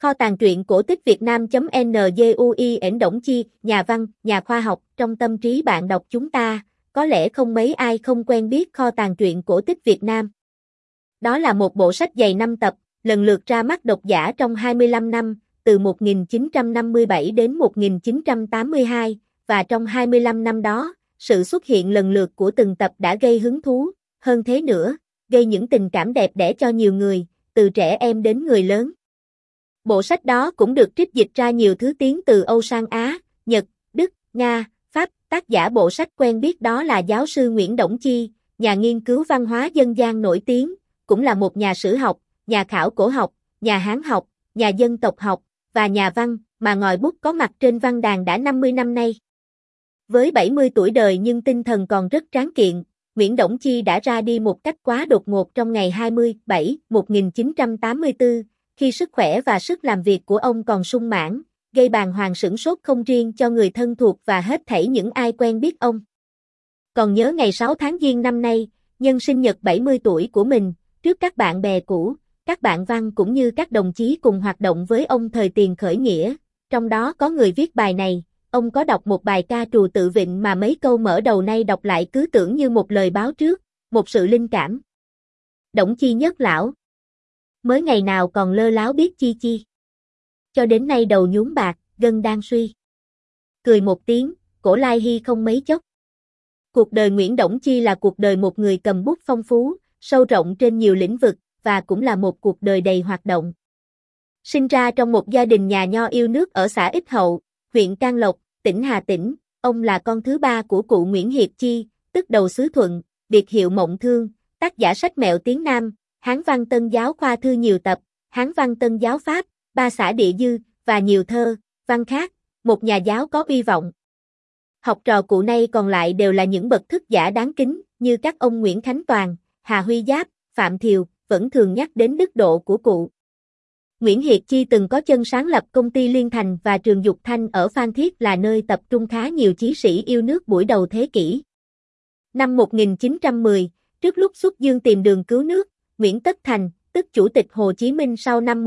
Kho tàng truyện cổ tích Việt Nam.NGUI Ẩn Đổng Chi, nhà văn, nhà khoa học, trong tâm trí bạn đọc chúng ta, có lẽ không mấy ai không quen biết kho tàng truyện cổ tích Việt Nam. Đó là một bộ sách dày 5 tập, lần lượt ra mắt độc giả trong 25 năm, từ 1957 đến 1982, và trong 25 năm đó, sự xuất hiện lần lượt của từng tập đã gây hứng thú, hơn thế nữa, gây những tình cảm đẹp đẽ cho nhiều người, từ trẻ em đến người lớn. Bộ sách đó cũng được trích dịch ra nhiều thứ tiếng từ Âu sang Á, Nhật, Đức, Nga, Pháp. Tác giả bộ sách quen biết đó là giáo sư Nguyễn Đổng Chi, nhà nghiên cứu văn hóa dân gian nổi tiếng, cũng là một nhà sử học, nhà khảo cổ học, nhà Hán học, nhà dân tộc học, và nhà văn, mà ngòi bút có mặt trên văn đàn đã 50 năm nay. Với 70 tuổi đời nhưng tinh thần còn rất tráng kiện, Nguyễn Đổng Chi đã ra đi một cách quá đột ngột trong ngày 27/1984, khi sức khỏe và sức làm việc của ông còn sung mãn, gây bàng hoàng sửng sốt không riêng cho người thân thuộc và hết thảy những ai quen biết ông. Còn nhớ ngày 6 tháng Giêng năm nay, nhân sinh nhật 70 tuổi của mình, trước các bạn bè cũ, các bạn văn cũng như các đồng chí cùng hoạt động với ông thời tiền khởi nghĩa, trong đó có người viết bài này, ông có đọc một bài ca trù tự vịnh mà mấy câu mở đầu nay đọc lại cứ tưởng như một lời báo trước, một sự linh cảm. Đổng Chi nhất lão. Mới ngày nào còn lơ láo biết chi chi. Cho đến nay đầu nhuốm bạc, gân đang suy. Cười một tiếng, cổ lai hy không mấy chốc. Cuộc đời Nguyễn Đổng Chi là cuộc đời một người cầm bút phong phú, sâu rộng trên nhiều lĩnh vực, và cũng là một cuộc đời đầy hoạt động. Sinh ra trong một gia đình nhà nho yêu nước ở xã Ích Hậu, huyện Can Lộc, tỉnh Hà Tĩnh, ông là con thứ ba của cụ Nguyễn Hiệp Chi, tức đầu xứ Thuận, biệt hiệu Mộng Thương, tác giả sách Mẹo tiếng Nam, Hán văn Tân giáo khoa thư nhiều tập, Hán văn Tân giáo Pháp, Ba xã địa dư, và nhiều thơ, văn khác, một nhà giáo có uy vọng. Học trò cụ nay còn lại đều là những bậc thức giả đáng kính, như các ông Nguyễn Khánh Toàn, Hà Huy Giáp, Phạm Thiều, vẫn thường nhắc đến đức độ của cụ. Nguyễn Hiệp Chi từng có chân sáng lập công ty Liên Thành và trường Dục Thanh ở Phan Thiết là nơi tập trung khá nhiều chí sĩ yêu nước buổi đầu thế kỷ. Năm 1910, trước lúc xuất dương tìm đường cứu nước, Nguyễn Tất Thành, tức Chủ tịch Hồ Chí Minh sau năm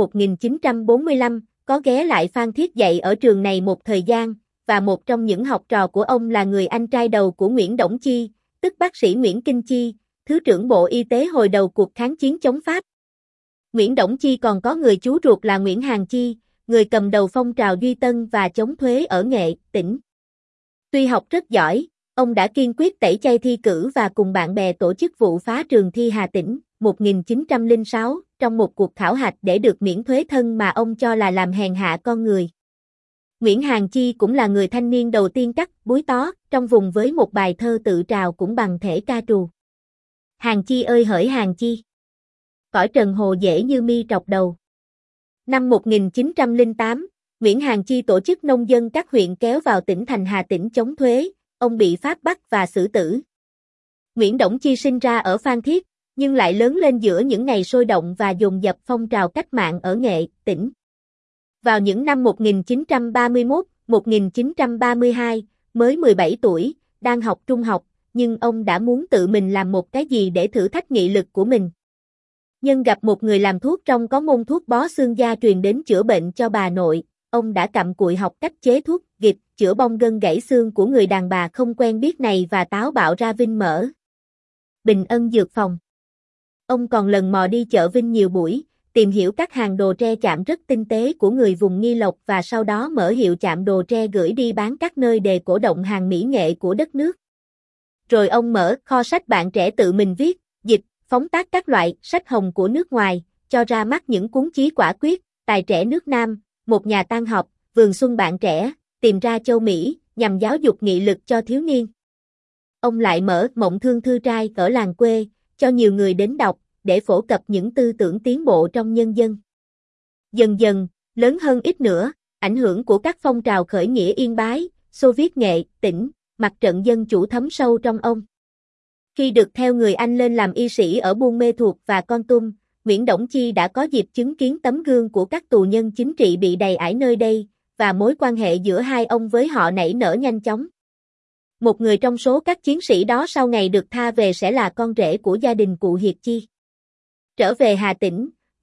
1945, có ghé lại Phan Thiết dạy ở trường này một thời gian, và một trong những học trò của ông là người anh trai đầu của Nguyễn Đổng Chi, tức bác sĩ Nguyễn Kinh Chi, Thứ trưởng Bộ Y tế hồi đầu cuộc kháng chiến chống Pháp. Nguyễn Đổng Chi còn có người chú ruột là Nguyễn Hàn Chi, người cầm đầu phong trào Duy Tân và chống thuế ở Nghệ, tỉnh. Tuy học rất giỏi, ông đã kiên quyết tẩy chay thi cử và cùng bạn bè tổ chức vụ phá trường thi Hà Tĩnh, 1906, trong một cuộc khảo hạch để được miễn thuế thân mà ông cho là làm hèn hạ con người. Nguyễn Hàn Chi cũng là người thanh niên đầu tiên cắt búi tó trong vùng với một bài thơ tự trào cũng bằng thể ca trù. Hàn Chi ơi hỡi Hàn Chi, cõi trần hồ dễ như mi trọc đầu. Năm 1908, Nguyễn Hàn Chi tổ chức nông dân các huyện kéo vào tỉnh thành Hà Tĩnh chống thuế, ông bị Pháp bắt và xử tử. Nguyễn Đổng Chi sinh ra ở Phan Thiết, nhưng lại lớn lên giữa những ngày sôi động và dồn dập phong trào cách mạng ở Nghệ, tỉnh. Vào những năm 1931, 1932, mới 17 tuổi, đang học trung học, nhưng ông đã muốn tự mình làm một cái gì để thử thách nghị lực của mình. Nhân gặp một người làm thuốc trong có môn thuốc bó xương gia truyền đến chữa bệnh cho bà nội, ông đã cặm cụi học cách chế thuốc, gịp, chữa bong gân gãy xương của người đàn bà không quen biết này và táo bạo ra Vinh mở Bình Ân dược phòng. Ông còn lần mò đi chợ Vinh nhiều buổi, tìm hiểu các hàng đồ tre chạm rất tinh tế của người vùng Nghi Lộc và sau đó mở hiệu chạm đồ tre gửi đi bán các nơi để cổ động hàng mỹ nghệ của đất nước. Rồi ông mở kho sách bạn trẻ tự mình viết, dịch, phóng tác các loại sách hồng của nước ngoài, cho ra mắt những cuốn chí quả quyết, tài trẻ nước Nam, một nhà tan học, vườn xuân bạn trẻ, tìm ra châu Mỹ, nhằm giáo dục nghị lực cho thiếu niên. Ông lại mở Mộng Thương thư trai ở làng quê, cho nhiều người đến đọc, để phổ cập những tư tưởng tiến bộ trong nhân dân. Dần dần, lớn hơn ít nữa, ảnh hưởng của các phong trào khởi nghĩa Yên Bái, Xô Viết Nghệ, tỉnh, mặt trận dân chủ thấm sâu trong ông. Khi được theo người anh lên làm y sĩ ở Buôn Mê Thuột và Kon Tum, Nguyễn Đổng Chi đã có dịp chứng kiến tấm gương của các tù nhân chính trị bị đầy ải nơi đây, và mối quan hệ giữa hai ông với họ nảy nở nhanh chóng. Một người trong số các chiến sĩ đó sau ngày được tha về sẽ là con rể của gia đình cụ Hiệp Chi. Trở về Hà Tĩnh,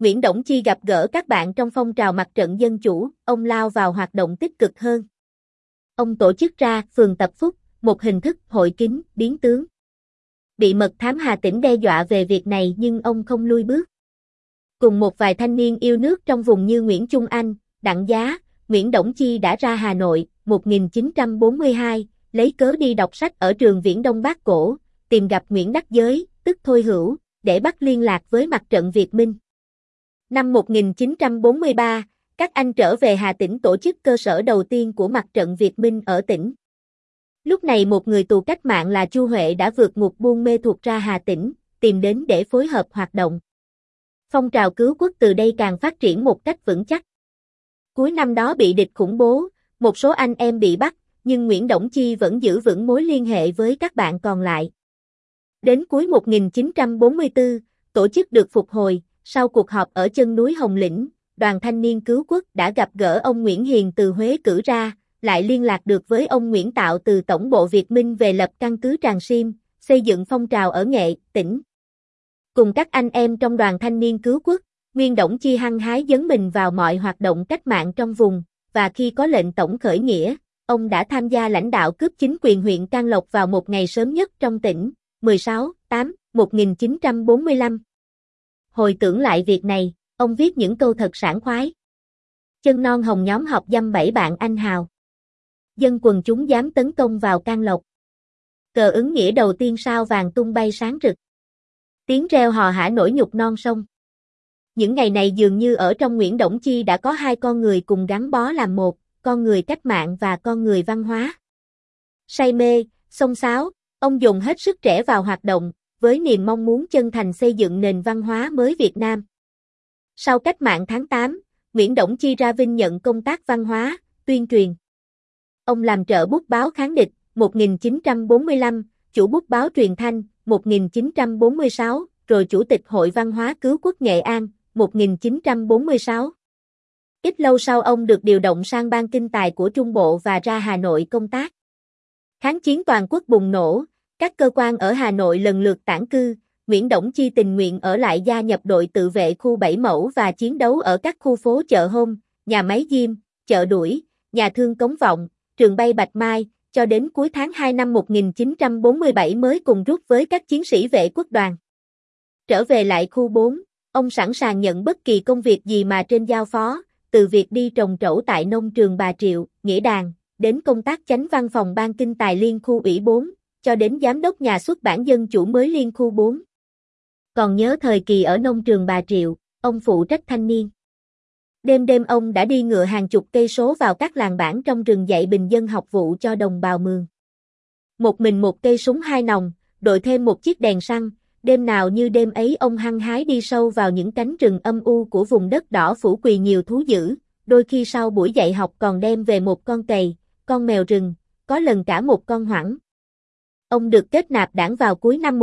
Nguyễn Đổng Chi gặp gỡ các bạn trong phong trào mặt trận dân chủ, ông lao vào hoạt động tích cực hơn. Ông tổ chức ra phường tập phúc, một hình thức hội kín, biến tướng. Bị mật thám Hà Tĩnh đe dọa về việc này nhưng ông không lui bước. Cùng một vài thanh niên yêu nước trong vùng như Nguyễn Trung Anh, Đặng Giá, Nguyễn Đổng Chi đã ra Hà Nội, 1942, lấy cớ đi đọc sách ở trường Viễn Đông Bác Cổ, tìm gặp Nguyễn Đắc Giới, tức Thôi Hữu, để bắt liên lạc với mặt trận Việt Minh. Năm 1943, các anh trở về Hà Tĩnh tổ chức cơ sở đầu tiên của mặt trận Việt Minh ở tỉnh. Lúc này một người tù cách mạng là Chu Huệ đã vượt ngục Buôn Mê Thuột ra Hà Tĩnh, tìm đến để phối hợp hoạt động. Phong trào cứu quốc từ đây càng phát triển một cách vững chắc. Cuối năm đó bị địch khủng bố, một số anh em bị bắt, nhưng Nguyễn Đổng Chi vẫn giữ vững mối liên hệ với các bạn còn lại. Đến cuối 1944, tổ chức được phục hồi, sau cuộc họp ở chân núi Hồng Lĩnh, đoàn thanh niên cứu quốc đã gặp gỡ ông Nguyễn Hiền từ Huế cử ra, lại liên lạc được với ông Nguyễn Tạo từ Tổng bộ Việt Minh về lập căn cứ Tràng Sim, xây dựng phong trào ở Nghệ, tỉnh. Cùng các anh em trong đoàn thanh niên cứu quốc, Nguyễn Đổng Chi hăng hái dấn mình vào mọi hoạt động cách mạng trong vùng, và khi có lệnh tổng khởi nghĩa, ông đã tham gia lãnh đạo cướp chính quyền huyện Can Lộc vào một ngày sớm nhất trong tỉnh, 16/8/1945. Hồi tưởng lại việc này, ông viết những câu thật sảng khoái. Chân non hồng nhóm họp dăm 7 bạn anh hào. Dân quần chúng dám tấn công vào Can Lộc. Cờ ứng nghĩa đầu tiên sao vàng tung bay sáng rực. Tiếng reo hò hả nổi nhục non sông. Những ngày này dường như ở trong Nguyễn Đổng Chi đã có hai con người cùng gắn bó làm một, con người cách mạng và con người văn hóa. Say mê, xông xáo, ông dùng hết sức trẻ vào hoạt động, với niềm mong muốn chân thành xây dựng nền văn hóa mới Việt Nam. Sau cách mạng tháng 8, Nguyễn Đổng Chi ra Vinh nhận công tác văn hóa, tuyên truyền. Ông làm trợ bút báo Kháng địch, 1945, chủ bút báo Truyền thanh, 1946, rồi Chủ tịch Hội Văn hóa Cứu quốc Nghệ An, 1946. Ít lâu sau ông được điều động sang Ban Kinh tài của Trung Bộ và ra Hà Nội công tác. Kháng chiến toàn quốc bùng nổ, các cơ quan ở Hà Nội lần lượt tản cư, Nguyễn Đổng Chi tình nguyện ở lại gia nhập đội tự vệ khu 7 Mẫu và chiến đấu ở các khu phố Chợ Hôm, nhà máy Diêm, chợ Đuổi, nhà thương Cống Vọng, trường bay Bạch Mai, cho đến cuối tháng 2 năm 1947 mới cùng rút với các chiến sĩ vệ quốc đoàn. Trở về lại khu 4, ông sẵn sàng nhận bất kỳ công việc gì mà trên giao phó, từ việc đi trồng trẩu tại nông trường Bà Triệu, Nghĩa Đàn, đến công tác chánh văn phòng Ban Kinh tài Liên khu ủy 4, cho đến giám đốc nhà xuất bản Dân chủ mới Liên khu 4. Còn nhớ thời kỳ ở nông trường Bà Triệu, ông phụ trách thanh niên. Đêm đêm ông đã đi ngựa hàng chục cây số vào các làng bản trong rừng dạy bình dân học vụ cho đồng bào Mường. Một mình một cây súng 2 nòng, đội thêm một chiếc đèn xăng, đêm nào như đêm ấy ông hăng hái đi sâu vào những cánh rừng âm u của vùng đất đỏ phủ quỳ nhiều thú dữ, đôi khi sau buổi dạy học còn đem về một con cầy, con mèo rừng, có lần cả một con hoảng. Ông được kết nạp đảng vào cuối năm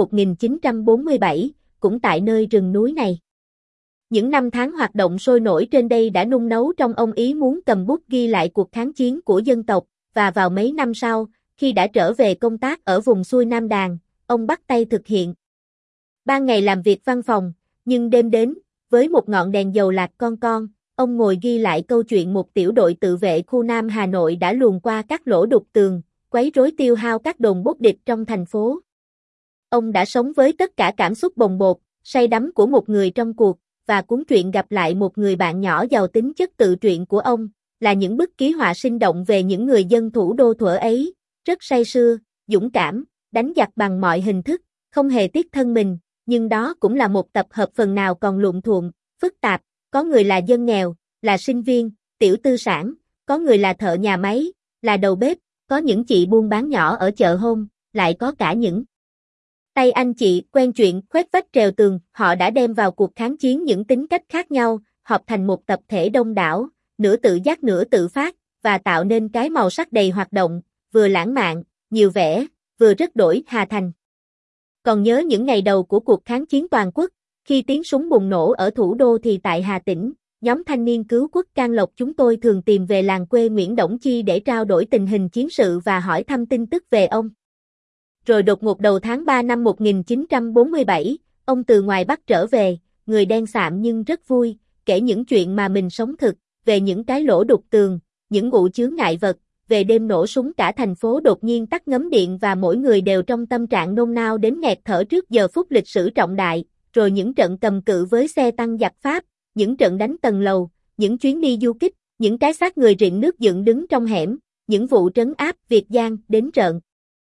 1947, cũng tại nơi rừng núi này. Những năm tháng hoạt động sôi nổi trên đây đã nung nấu trong ông ý muốn cầm bút ghi lại cuộc kháng chiến của dân tộc, và vào mấy năm sau, khi đã trở về công tác ở vùng xuôi Nam Đàn, ông bắt tay thực hiện. Ban ngày làm việc văn phòng, nhưng đêm đến, với một ngọn đèn dầu lạc con, ông ngồi ghi lại câu chuyện một tiểu đội tự vệ khu Nam Hà Nội đã luồn qua các lỗ đục tường, quấy rối tiêu hao các đồn bốt địch trong thành phố. Ông đã sống với tất cả cảm xúc bồng bột, say đắm của một người trong cuộc, và cuốn truyện gặp lại một người bạn nhỏ giàu tính chất tự truyện của ông, là những bức ký họa sinh động về những người dân thủ đô thuở ấy, rất say sưa, dũng cảm, đánh giặc bằng mọi hình thức, không hề tiếc thân mình, nhưng đó cũng là một tập hợp phần nào còn lụn thuộm, phức tạp, có người là dân nghèo, là sinh viên, tiểu tư sản, có người là thợ nhà máy, là đầu bếp, có những chị buôn bán nhỏ ở chợ hôm, lại có cả những tay anh chị quen chuyện khoét vách trèo tường, họ đã đem vào cuộc kháng chiến những tính cách khác nhau, hợp thành một tập thể đông đảo, nửa tự giác nửa tự phát, và tạo nên cái màu sắc đầy hoạt động, vừa lãng mạn, nhiều vẻ, vừa rất đổi Hà Thành. Còn nhớ những ngày đầu của cuộc kháng chiến toàn quốc, khi tiếng súng bùng nổ ở thủ đô thì tại Hà Tĩnh, nhóm thanh niên cứu quốc Can Lộc chúng tôi thường tìm về làng quê Nguyễn Đổng Chi để trao đổi tình hình chiến sự và hỏi thăm tin tức về ông. Rồi đột ngột đầu tháng 3 năm 1947, ông từ ngoài Bắc trở về, người đen sạm nhưng rất vui, kể những chuyện mà mình sống thực, về những cái lỗ đục tường, những ngụ chướng ngại vật, về đêm nổ súng cả thành phố đột nhiên tắt ngấm điện và mỗi người đều trong tâm trạng nôn nao đến nghẹt thở trước giờ phút lịch sử trọng đại, rồi những trận cầm cự với xe tăng giặc Pháp, những trận đánh tầng lầu, những chuyến đi du kích, những cái xác người rịn nước dựng đứng trong hẻm, những vụ trấn áp Việt Giang đến rợn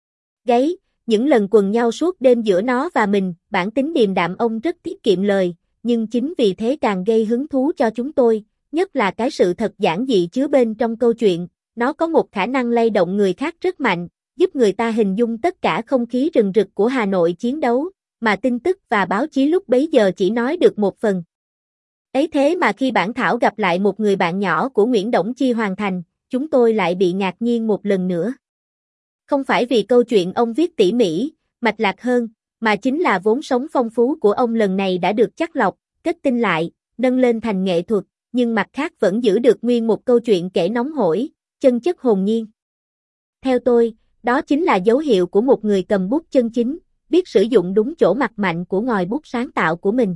gáy, những lần quần nhau suốt đêm giữa nó và mình. Bản tính điềm đạm ông rất tiết kiệm lời, nhưng chính vì thế càng gây hứng thú cho chúng tôi, nhất là cái sự thật giản dị chứa bên trong câu chuyện. Nó có một khả năng lay động người khác rất mạnh, giúp người ta hình dung tất cả không khí rừng rực của Hà Nội chiến đấu, mà tin tức và báo chí lúc bấy giờ chỉ nói được một phần. Ấy thế mà khi bản thảo gặp lại một người bạn nhỏ của Nguyễn Đổng Chi hoàn thành, chúng tôi lại bị ngạc nhiên một lần nữa. Không phải vì câu chuyện ông viết tỉ mỉ, mạch lạc hơn, mà chính là vốn sống phong phú của ông lần này đã được chắt lọc, kết tinh lại, nâng lên thành nghệ thuật, nhưng mặt khác vẫn giữ được nguyên một câu chuyện kể nóng hổi, chân chất hồn nhiên. Theo tôi, đó chính là dấu hiệu của một người cầm bút chân chính, biết sử dụng đúng chỗ mặt mạnh của ngòi bút sáng tạo của mình.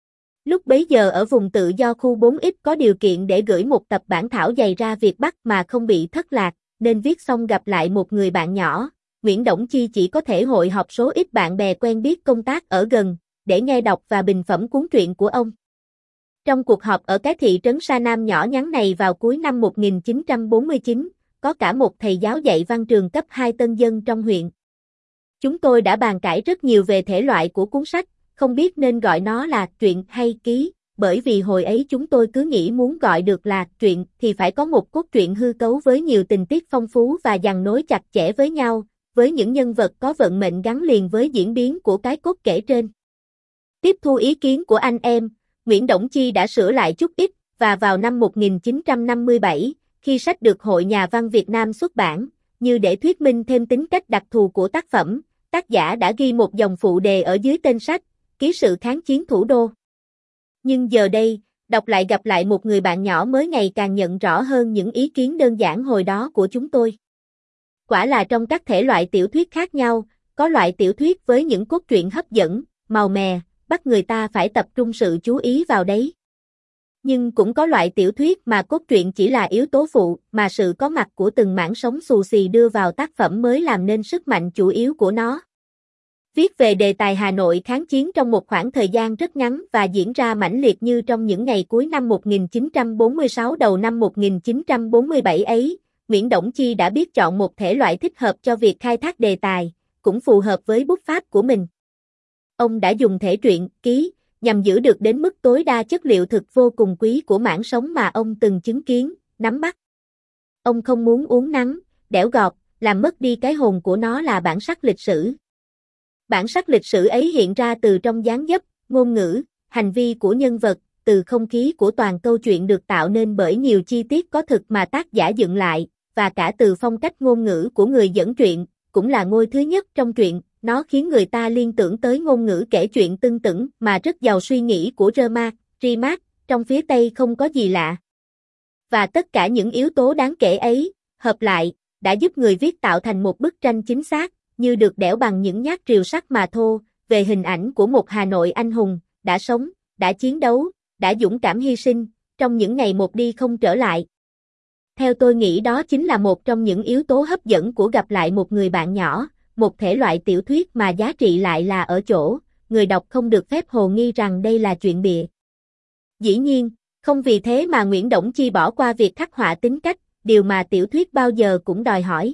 Lúc bấy giờ ở vùng tự do khu 4X có điều kiện để gửi một tập bản thảo dày ra Việt Bắc mà không bị thất lạc, nên viết xong gặp lại một người bạn nhỏ, Nguyễn Đổng Chi chỉ có thể hội họp số ít bạn bè quen biết công tác ở gần, để nghe đọc và bình phẩm cuốn truyện của ông. Trong cuộc họp ở cái thị trấn Sa Nam nhỏ nhắn này vào cuối năm 1949, có cả một thầy giáo dạy văn trường cấp 2 tân dân trong huyện. Chúng tôi đã bàn cãi rất nhiều về thể loại của cuốn sách, không biết nên gọi nó là truyện hay ký, bởi vì hồi ấy chúng tôi cứ nghĩ muốn gọi được là truyện thì phải có một cốt truyện hư cấu với nhiều tình tiết phong phú và giằng nối chặt chẽ với nhau, với những nhân vật có vận mệnh gắn liền với diễn biến của cái cốt kể trên. Tiếp thu ý kiến của anh em, Nguyễn Đổng Chi đã sửa lại chút ít, và vào năm 1957, khi sách được Hội Nhà văn Việt Nam xuất bản, như để thuyết minh thêm tính cách đặc thù của tác phẩm, tác giả đã ghi một dòng phụ đề ở dưới tên sách, Ký sự kháng chiến thủ đô. Nhưng giờ đây, đọc lại gặp lại một người bạn nhỏ mới ngày càng nhận rõ hơn những ý kiến đơn giản hồi đó của chúng tôi. Quả là trong các thể loại tiểu thuyết khác nhau, có loại tiểu thuyết với những cốt truyện hấp dẫn, màu mè, bắt người ta phải tập trung sự chú ý vào đấy. Nhưng cũng có loại tiểu thuyết mà cốt truyện chỉ là yếu tố phụ, mà sự có mặt của từng mảng sống xù xì đưa vào tác phẩm mới làm nên sức mạnh chủ yếu của nó. Viết về đề tài Hà Nội kháng chiến trong một khoảng thời gian rất ngắn và diễn ra mãnh liệt như trong những ngày cuối năm 1946 đầu năm 1947 ấy, Nguyễn Đổng Chi đã biết chọn một thể loại thích hợp cho việc khai thác đề tài, cũng phù hợp với bút pháp của mình. Ông đã dùng thể truyện, ký, nhằm giữ được đến mức tối đa chất liệu thực vô cùng quý của mảng sống mà ông từng chứng kiến, nắm bắt. Ông không muốn uốn nắn, đẽo gọt, làm mất đi cái hồn của nó là bản sắc lịch sử. Bản sắc lịch sử ấy hiện ra từ trong dáng dấp, ngôn ngữ, hành vi của nhân vật, từ không khí của toàn câu chuyện được tạo nên bởi nhiều chi tiết có thực mà tác giả dựng lại, và cả từ phong cách ngôn ngữ của người dẫn truyện, cũng là ngôi thứ nhất trong truyện, nó khiến người ta liên tưởng tới ngôn ngữ kể chuyện tưng tửng mà rất giàu suy nghĩ của Rimac, trong phía Tây không có gì lạ. Và tất cả những yếu tố đáng kể ấy, hợp lại, đã giúp người viết tạo thành một bức tranh chính xác, như được đẽo bằng những nhát rìu sắt mà thô, về hình ảnh của một Hà Nội anh hùng, đã sống, đã chiến đấu, đã dũng cảm hy sinh, trong những ngày một đi không trở lại. Theo tôi nghĩ đó chính là một trong những yếu tố hấp dẫn của gặp lại một người bạn nhỏ, một thể loại tiểu thuyết mà giá trị lại là ở chỗ, người đọc không được phép hồ nghi rằng đây là chuyện bịa. Dĩ nhiên, không vì thế mà Nguyễn Đổng Chi bỏ qua việc khắc họa tính cách, điều mà tiểu thuyết bao giờ cũng đòi hỏi.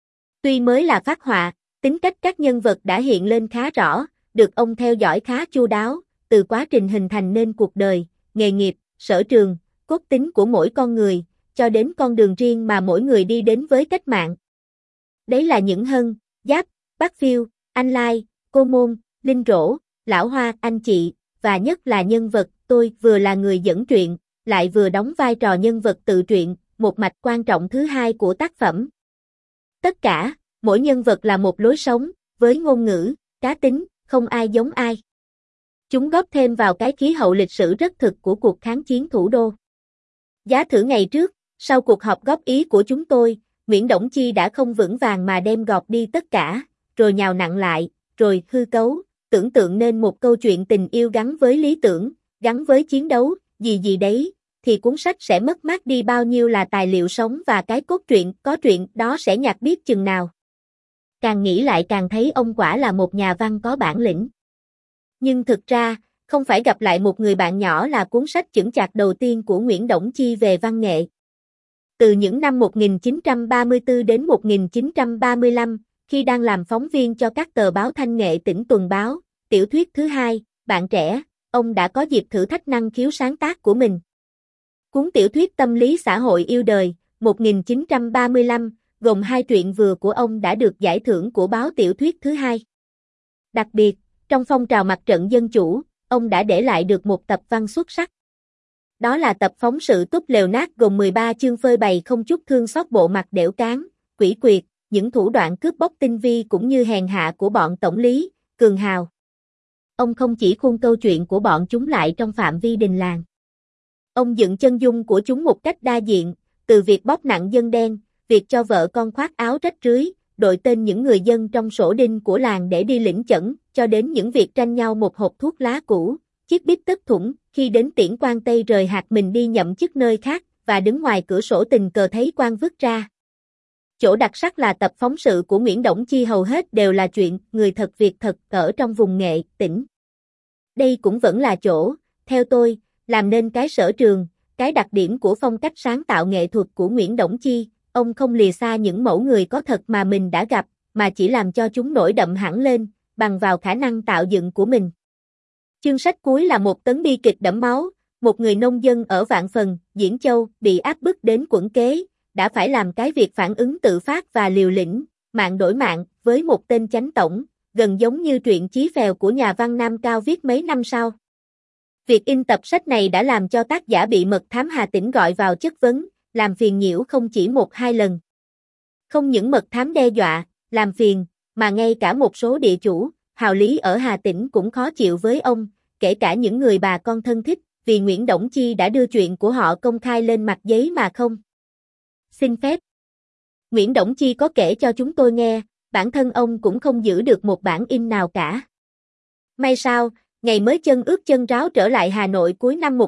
Tuy mới là phác họa, tính cách các nhân vật đã hiện lên khá rõ, được ông theo dõi khá chu đáo, từ quá trình hình thành nên cuộc đời, nghề nghiệp, sở trường, cốt tính của mỗi con người, cho đến con đường riêng mà mỗi người đi đến với cách mạng. Đấy là những Hân, Giáp, Bác Phiêu, Anh Lai, Cô Môn, Linh Rỗ, Lão Hoa, anh chị, và nhất là nhân vật, tôi vừa là người dẫn truyện, lại vừa đóng vai trò nhân vật tự truyện, một mạch quan trọng thứ hai của tác phẩm. Tất cả, mỗi nhân vật là một lối sống, với ngôn ngữ, cá tính, không ai giống ai. Chúng góp thêm vào cái khí hậu lịch sử rất thực của cuộc kháng chiến thủ đô. Giá thử ngày trước, sau cuộc họp góp ý của chúng tôi, Nguyễn Đổng Chi đã không vững vàng mà đem gọt đi tất cả, rồi nhào nặn lại, rồi hư cấu, tưởng tượng nên một câu chuyện tình yêu gắn với lý tưởng, gắn với chiến đấu, gì gì đấy, thì cuốn sách sẽ mất mát đi bao nhiêu là tài liệu sống và cái cốt truyện, có truyện đó sẽ nhạt biết chừng nào. Càng nghĩ lại càng thấy ông quả là một nhà văn có bản lĩnh. Nhưng thực ra, không phải gặp lại một người bạn nhỏ là cuốn sách chững chạc đầu tiên của Nguyễn Đổng Chi về văn nghệ. Từ những năm 1934 đến 1935, khi đang làm phóng viên cho các tờ báo thanh nghệ tỉnh Tuần Báo, tiểu thuyết thứ hai, Bạn trẻ, ông đã có dịp thử thách năng khiếu sáng tác của mình. Cuốn tiểu thuyết tâm lý xã hội Yêu đời, 1935, gồm 2 truyện vừa của ông đã được giải thưởng của báo tiểu thuyết thứ hai. Đặc biệt, trong phong trào mặt trận dân chủ, ông đã để lại được một tập văn xuất sắc. Đó là tập phóng sự Túp lều nát gồm 13 chương phơi bày không chút thương xót bộ mặt đểu cán, quỷ quyệt, những thủ đoạn cướp bóc tinh vi cũng như hèn hạ của bọn tổng lý, cường hào. Ông không chỉ khuôn câu chuyện của bọn chúng lại trong phạm vi đình làng. Ông dựng chân dung của chúng một cách đa diện, từ việc bóp nặng dân đen, việc cho vợ con khoác áo rách rưới, đội tên những người dân trong sổ đinh của làng để đi lĩnh chẩn, cho đến những việc tranh nhau một hộp thuốc lá cũ, chiếc bít tất thủng, khi đến tiễn quan Tây rời hạt mình đi nhậm chức nơi khác, và đứng ngoài cửa sổ tình cờ thấy quan vứt ra. Chỗ đặc sắc là tập phóng sự của Nguyễn Đổng Chi hầu hết đều là chuyện người thật việc thật ở trong vùng nghệ, tỉnh. Đây cũng vẫn là chỗ, theo tôi, làm nên cái sở trường, cái đặc điểm của phong cách sáng tạo nghệ thuật của Nguyễn Đổng Chi. Ông không lìa xa những mẫu người có thật mà mình đã gặp, mà chỉ làm cho chúng nổi đậm hẳn lên, bằng vào khả năng tạo dựng của mình. Chương sách cuối là một tấn bi kịch đẫm máu, một người nông dân ở Vạn Phần, Diễn Châu, bị áp bức đến quẫn kế, đã phải làm cái việc phản ứng tự phát và liều lĩnh, mạng đổi mạng, với một tên chánh tổng, gần giống như truyện Chí Phèo của nhà văn Nam Cao viết mấy năm sau. Việc in tập sách này đã làm cho tác giả bị mật thám Hà Tĩnh gọi vào chất vấn, làm phiền nhiễu không chỉ 1-2 lần. Không những mật thám đe dọa, làm phiền, mà ngay cả một số địa chủ, hào lý ở Hà Tĩnh cũng khó chịu với ông, kể cả những người bà con thân thích, vì Nguyễn Đổng Chi đã đưa chuyện của họ công khai lên mặt giấy mà không xin phép. Nguyễn Đổng Chi có kể cho chúng tôi nghe, bản thân ông cũng không giữ được một bản in nào cả. May sao, ngày mới chân ướt chân ráo trở lại Hà Nội cuối năm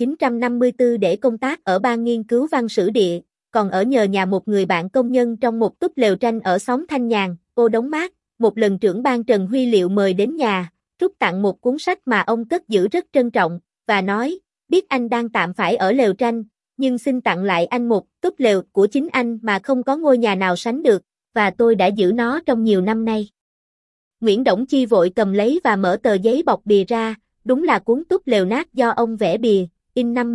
1954 để công tác ở ban nghiên cứu văn sử địa, còn ở nhờ nhà một người bạn công nhân trong một túp lều tranh ở xóm Thanh Nhàn, ô Đống Mát, một lần trưởng ban Trần Huy Liệu mời đến nhà, rút tặng một cuốn sách mà ông cất giữ rất trân trọng, và nói, biết anh đang tạm phải ở lều tranh, nhưng xin tặng lại anh một túp lều của chính anh mà không có ngôi nhà nào sánh được, và tôi đã giữ nó trong nhiều năm nay. Nguyễn Đổng Chi vội cầm lấy và mở tờ giấy bọc bìa ra, đúng là cuốn Túp lều nát do ông vẽ bìa, in năm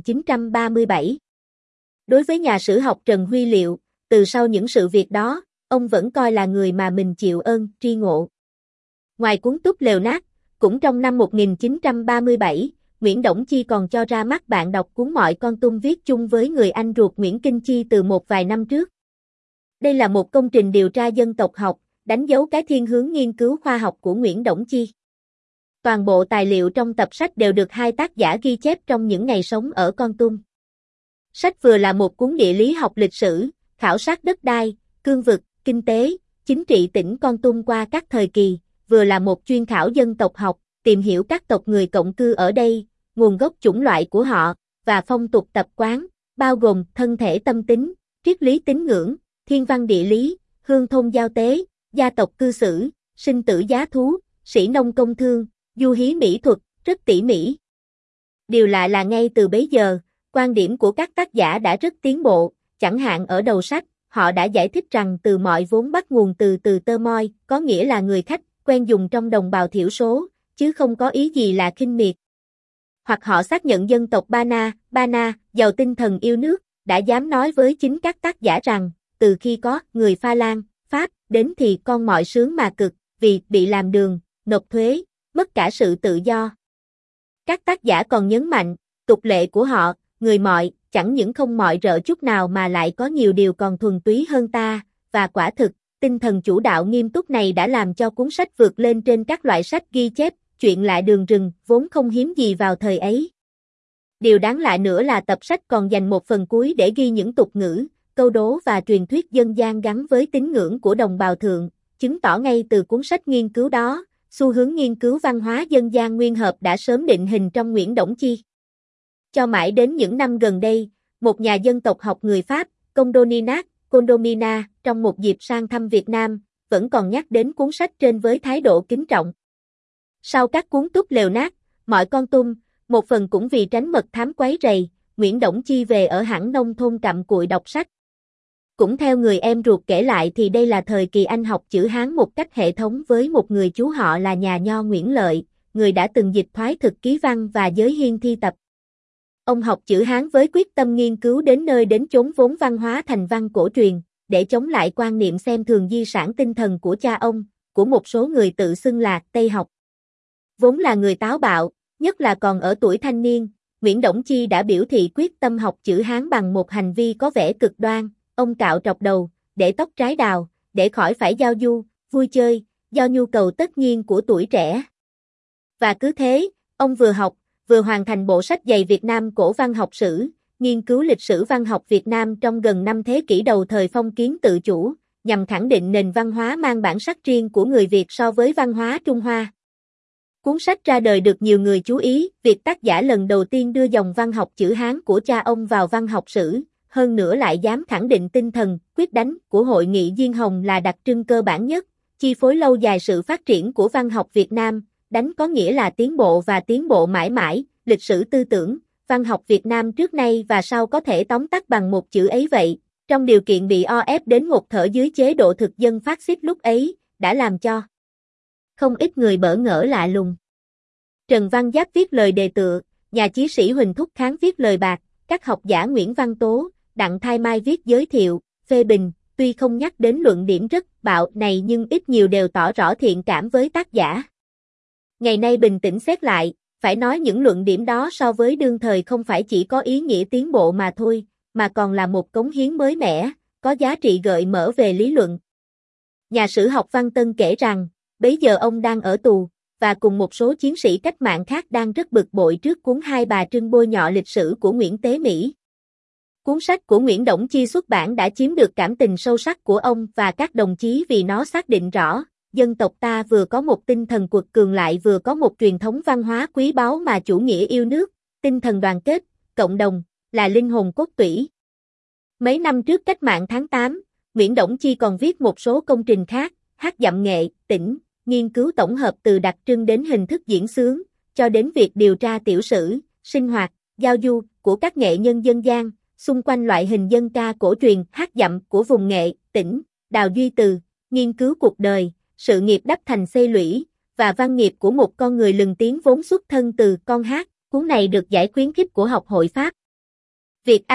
1937. Đối với nhà sử học Trần Huy Liệu, từ sau những sự việc đó, ông vẫn coi là người mà mình chịu ơn, tri ngộ. Ngoài cuốn Túp lều nát, cũng trong năm 1937, Nguyễn Đổng Chi còn cho ra mắt bạn đọc cuốn Mọi con tung viết chung với người anh ruột Nguyễn Kinh Chi từ một vài năm trước. Đây là một công trình điều tra dân tộc học, đánh dấu cái thiên hướng nghiên cứu khoa học của Nguyễn Đổng Chi. Toàn bộ tài liệu trong tập sách đều được hai tác giả ghi chép trong những ngày sống ở Kon Tum. Sách vừa là một cuốn địa lý học lịch sử, khảo sát đất đai, cương vực, kinh tế, chính trị tỉnh Kon Tum qua các thời kỳ, vừa là một chuyên khảo dân tộc học, tìm hiểu các tộc người cộng cư ở đây, nguồn gốc chủng loại của họ, và phong tục tập quán, bao gồm thân thể tâm tính, triết lý tín ngưỡng, thiên văn địa lý, hương thôn giao tế, gia tộc cư xử, sinh tử giá thú, sĩ nông công thương, du hí mỹ thuật, rất tỉ mỉ. Điều lạ là ngay từ bấy giờ, quan điểm của các tác giả đã rất tiến bộ, chẳng hạn ở đầu sách, họ đã giải thích rằng từ mọi vốn bắt nguồn từ tơ moi, có nghĩa là người khách, quen dùng trong đồng bào thiểu số, chứ không có ý gì là khinh miệt. Hoặc họ xác nhận dân tộc Ba Na, giàu tinh thần yêu nước, đã dám nói với chính các tác giả rằng, từ khi có người Pha Lan, Pháp, đến thì con mọi sướng mà cực, vì bị làm đường, nộp thuế, mất cả sự tự do. Các tác giả còn nhấn mạnh, tục lệ của họ, người mọi, chẳng những không mọi rợ chút nào mà lại có nhiều điều còn thuần túy hơn ta, và quả thực, tinh thần chủ đạo nghiêm túc này đã làm cho cuốn sách vượt lên trên các loại sách ghi chép, chuyện lạ đường rừng, vốn không hiếm gì vào thời ấy. Điều đáng lạ nữa là tập sách còn dành một phần cuối để ghi những tục ngữ, câu đố và truyền thuyết dân gian gắn với tín ngưỡng của đồng bào thượng, chứng tỏ ngay từ cuốn sách nghiên cứu đó, xu hướng nghiên cứu văn hóa dân gian nguyên hợp đã sớm định hình trong Nguyễn Đổng Chi. Cho mãi đến những năm gần đây, một nhà dân tộc học người Pháp, Condomina, trong một dịp sang thăm Việt Nam, vẫn còn nhắc đến cuốn sách trên với thái độ kính trọng. Sau các cuốn Túp lều nát, Mọi con tum, một phần cũng vì tránh mật thám quấy rầy, Nguyễn Đổng Chi về ở hẳn nông thôn cặm cụi đọc sách. Cũng theo người em ruột kể lại thì đây là thời kỳ anh học chữ Hán một cách hệ thống với một người chú họ là nhà nho Nguyễn Lợi, người đã từng dịch thoái thực ký văn và giới hiên thi tập. Ông học chữ Hán với quyết tâm nghiên cứu đến nơi đến chốn vốn văn hóa thành văn cổ truyền, để chống lại quan niệm xem thường di sản tinh thần của cha ông, của một số người tự xưng là Tây học. Vốn là người táo bạo, nhất là còn ở tuổi thanh niên, Nguyễn Đổng Chi đã biểu thị quyết tâm học chữ Hán bằng một hành vi có vẻ cực đoan, ông cạo trọc đầu, để tóc trái đào, để khỏi phải giao du, vui chơi, do nhu cầu tất nhiên của tuổi trẻ. Và cứ thế, ông vừa học, vừa hoàn thành bộ sách dày Việt Nam cổ văn học sử, nghiên cứu lịch sử văn học Việt Nam trong gần 5 thế kỷ đầu thời phong kiến tự chủ, nhằm khẳng định nền văn hóa mang bản sắc riêng của người Việt so với văn hóa Trung Hoa. Cuốn sách ra đời được nhiều người chú ý, việc tác giả lần đầu tiên đưa dòng văn học chữ Hán của cha ông vào văn học sử, hơn nữa lại dám khẳng định tinh thần, quyết đánh của Hội nghị Diên Hồng là đặc trưng cơ bản nhất, chi phối lâu dài sự phát triển của văn học Việt Nam, đánh có nghĩa là tiến bộ và tiến bộ mãi mãi, lịch sử tư tưởng, văn học Việt Nam trước nay và sau có thể tóm tắt bằng một chữ ấy vậy, trong điều kiện bị o ép đến ngột thở dưới chế độ thực dân phát xít lúc ấy, đã làm cho không ít người bỡ ngỡ lạ lùng. Trần Văn Giáp viết lời đề tựa, nhà chí sĩ Huỳnh Thúc Kháng viết lời bạc, các học giả Nguyễn Văn Tố, Đặng Thái Mai viết giới thiệu, phê bình, tuy không nhắc đến luận điểm rất bạo này nhưng ít nhiều đều tỏ rõ thiện cảm với tác giả. Ngày nay bình tĩnh xét lại, phải nói những luận điểm đó so với đương thời không phải chỉ có ý nghĩa tiến bộ mà thôi, mà còn là một cống hiến mới mẻ, có giá trị gợi mở về lý luận. Nhà sử học Văn Tân kể rằng, bấy giờ ông đang ở tù, và cùng một số chiến sĩ cách mạng khác đang rất bực bội trước cuốn Hai Bà Trưng bôi nhọ lịch sử của Nguyễn Tế Mỹ. Cuốn sách của Nguyễn Đổng Chi xuất bản đã chiếm được cảm tình sâu sắc của ông và các đồng chí vì nó xác định rõ, dân tộc ta vừa có một tinh thần quật cường lại vừa có một truyền thống văn hóa quý báu mà chủ nghĩa yêu nước, tinh thần đoàn kết, cộng đồng, là linh hồn cốt tủy. Mấy năm trước cách mạng tháng 8, Nguyễn Đổng Chi còn viết một số công trình khác, hát dặm nghệ, tỉnh, nghiên cứu tổng hợp từ đặc trưng đến hình thức diễn xướng, cho đến việc điều tra tiểu sử, sinh hoạt, giao du của các nghệ nhân dân gian, xung quanh loại hình dân ca cổ truyền hát dặm của vùng nghệ, tỉnh, Đào Duy Từ, nghiên cứu cuộc đời, sự nghiệp đắp thành xây lũy, và văn nghiệp của một con người lừng tiếng vốn xuất thân từ con hát, cuốn này được giải khuyến khích của Học hội Pháp. Việc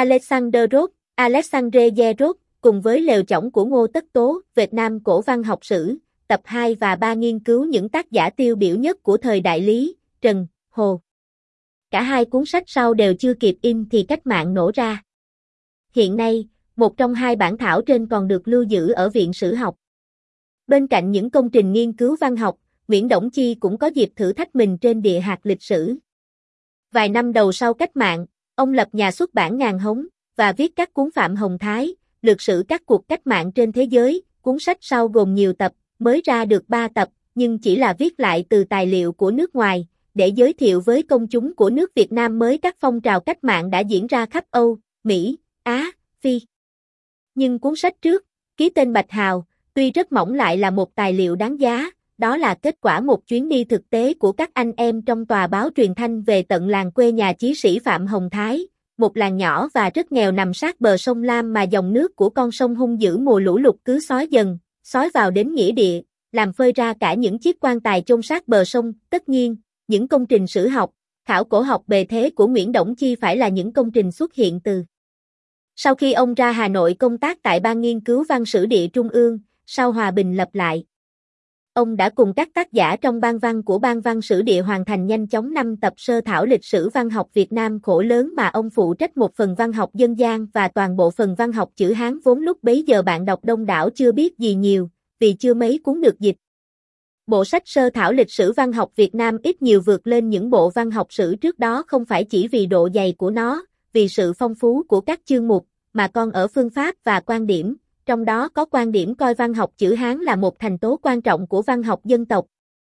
Alexandre Gerot, cùng với lều chõng của Ngô Tất Tố, Việt Nam cổ văn học sử, tập 2 và 3 nghiên cứu những tác giả tiêu biểu nhất của thời đại Lý, Trần, Hồ. Cả hai cuốn sách sau đều chưa kịp in thì cách mạng nổ ra. Hiện nay, một trong hai bản thảo trên còn được lưu giữ ở Viện Sử học. Bên cạnh những công trình nghiên cứu văn học, Nguyễn Đổng Chi cũng có dịp thử thách mình trên địa hạt lịch sử. Vài năm đầu sau cách mạng, ông lập nhà xuất bản Ngàn Hống, và viết các cuốn Phạm Hồng Thái, lược sử các cuộc cách mạng trên thế giới, cuốn sách sau gồm nhiều tập, mới ra được 3 tập, nhưng chỉ là viết lại từ tài liệu của nước ngoài, để giới thiệu với công chúng của nước Việt Nam mới các phong trào cách mạng đã diễn ra khắp Âu, Mỹ, Á, Phi. Nhưng cuốn sách trước, ký tên Bạch Hào, tuy rất mỏng lại là một tài liệu đáng giá, đó là kết quả một chuyến đi thực tế của các anh em trong tòa báo truyền thanh về tận làng quê nhà chí sĩ Phạm Hồng Thái, một làng nhỏ và rất nghèo nằm sát bờ sông Lam mà dòng nước của con sông hung dữ mùa lũ lụt cứ xói dần, xói vào đến nghĩa địa, làm phơi ra cả những chiếc quan tài chôn sát bờ sông. Tất nhiên, những công trình sử học, khảo cổ học bề thế của Nguyễn Đổng Chi phải là những công trình xuất hiện từ sau khi ông ra Hà Nội công tác tại Ban Nghiên cứu Văn sử Địa Trung ương, sau hòa bình lập lại. Ông đã cùng các tác giả trong ban văn của Ban Văn sử Địa hoàn thành nhanh chóng 5 tập sơ thảo lịch sử văn học Việt Nam khổ lớn mà ông phụ trách một phần văn học dân gian và toàn bộ phần văn học chữ Hán vốn lúc bấy giờ bạn đọc đông đảo chưa biết gì nhiều, vì chưa mấy cuốn được dịch. Bộ sách sơ thảo lịch sử văn học Việt Nam ít nhiều vượt lên những bộ văn học sử trước đó không phải chỉ vì độ dày của nó, vì sự phong phú của các chương mục, mà còn ở phương pháp và quan điểm, trong đó có quan điểm coi văn học chữ Hán là một thành tố quan trọng của văn học dân tộc.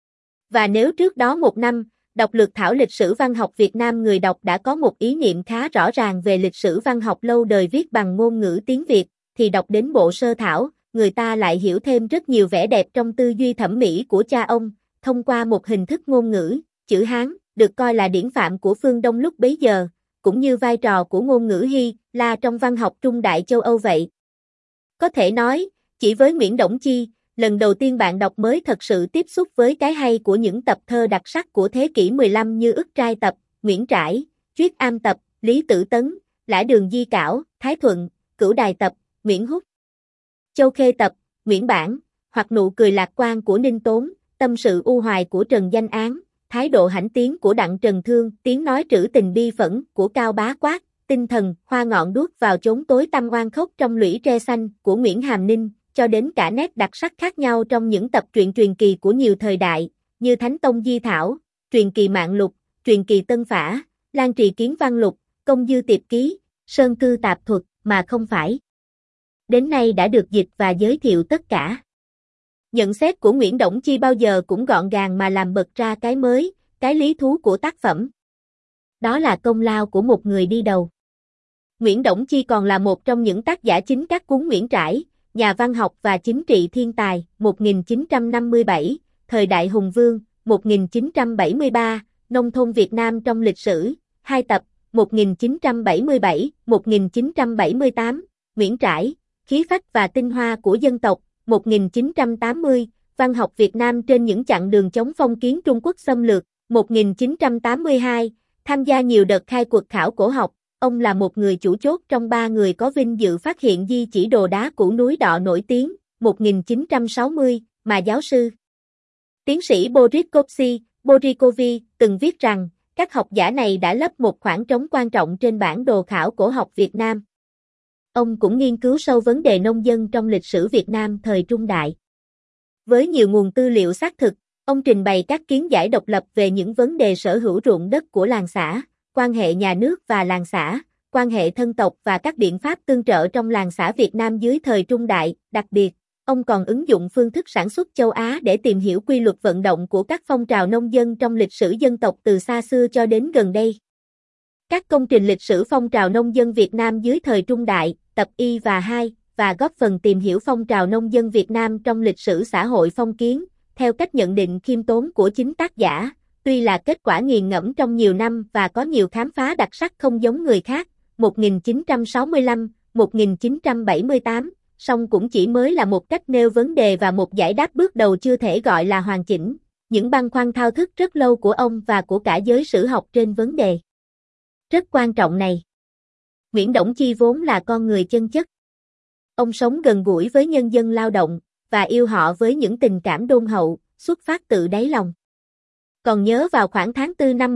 Và nếu trước đó một năm, đọc lược thảo lịch sử văn học Việt Nam người đọc đã có một ý niệm khá rõ ràng về lịch sử văn học lâu đời viết bằng ngôn ngữ tiếng Việt, thì đọc đến bộ sơ thảo, người ta lại hiểu thêm rất nhiều vẻ đẹp trong tư duy thẩm mỹ của cha ông, thông qua một hình thức ngôn ngữ, chữ Hán, được coi là điển phạm của phương Đông lúc bấy giờ, cũng như vai trò của ngôn ngữ Hy La trong văn học trung đại châu Âu vậy. Có thể nói, chỉ với Nguyễn Đổng Chi, lần đầu tiên bạn đọc mới thật sự tiếp xúc với cái hay của những tập thơ đặc sắc của thế kỷ 15 như Ức Trai tập, Nguyễn Trãi, Chuyết Am tập, Lý Tử Tấn, Lã Đường Di Cảo, Thái Thuận, Cửu Đài tập, Nguyễn Húc, Châu Khê tập, Nguyễn Bản, hoặc Nụ cười lạc quan của Ninh Tốn, Tâm sự u hoài của Trần Danh Án, Thái độ hãnh tiến của Đặng Trần Thương, Tiếng nói trữ tình bi phẫn của Cao Bá Quát, Tinh thần, Hoa ngọn đuốc vào chốn tối tăm oan khốc trong lũy tre xanh của Nguyễn Hàm Ninh, cho đến cả nét đặc sắc khác nhau trong những tập truyện truyền kỳ của nhiều thời đại, như Thánh Tông Di Thảo, Truyền kỳ Mạng Lục, Truyền kỳ Tân Phả, Lan Trì Kiến Văn Lục, Công Dư Tiệp Ký, Sơn Cư Tạp Thuật, mà không phải. Đến nay đã được dịch và giới thiệu tất cả. Nhận xét của Nguyễn Đổng Chi bao giờ cũng gọn gàng mà làm bật ra cái mới, cái lý thú của tác phẩm. Đó là công lao của một người đi đầu. Nguyễn Đổng Chi còn là một trong những tác giả chính các cuốn Nguyễn Trãi, nhà văn học và chính trị thiên tài, 1957, Thời đại Hùng Vương, 1973, Nông thôn Việt Nam trong lịch sử, 2 tập, 1977-1978, Nguyễn Trãi, Khí phách và tinh hoa của dân tộc, 1980, Văn học Việt Nam trên những chặng đường chống phong kiến Trung Quốc xâm lược, 1982, tham gia nhiều đợt khai quật khảo cổ học, ông là một người chủ chốt trong 3 người có vinh dự phát hiện di chỉ đồ đá cũ núi Đọ nổi tiếng, 1960, mà giáo sư tiến sĩ Boris Borikovi từng viết rằng, các học giả này đã lấp một khoảng trống quan trọng trên bản đồ khảo cổ học Việt Nam. Ông cũng nghiên cứu sâu vấn đề nông dân trong lịch sử Việt Nam thời Trung Đại. Với nhiều nguồn tư liệu xác thực, ông trình bày các kiến giải độc lập về những vấn đề sở hữu ruộng đất của làng xã, quan hệ nhà nước và làng xã, quan hệ thân tộc và các biện pháp tương trợ trong làng xã Việt Nam dưới thời Trung Đại. Đặc biệt, ông còn ứng dụng phương thức sản xuất châu Á để tìm hiểu quy luật vận động của các phong trào nông dân trong lịch sử dân tộc từ xa xưa cho đến gần đây. Các công trình lịch sử phong trào nông dân Việt Nam dưới thời Trung Đại, tập Y và 2, và góp phần tìm hiểu phong trào nông dân Việt Nam trong lịch sử xã hội phong kiến, theo cách nhận định khiêm tốn của chính tác giả, tuy là kết quả nghiền ngẫm trong nhiều năm và có nhiều khám phá đặc sắc không giống người khác, 1965-1978, song cũng chỉ mới là một cách nêu vấn đề và một giải đáp bước đầu chưa thể gọi là hoàn chỉnh, những băn khoăn thao thức rất lâu của ông và của cả giới sử học trên vấn đề rất quan trọng này. Nguyễn Đổng Chi vốn là con người chân chất. Ông sống gần gũi với nhân dân lao động, và yêu họ với những tình cảm đôn hậu, xuất phát từ đáy lòng. Còn nhớ vào khoảng tháng 4 năm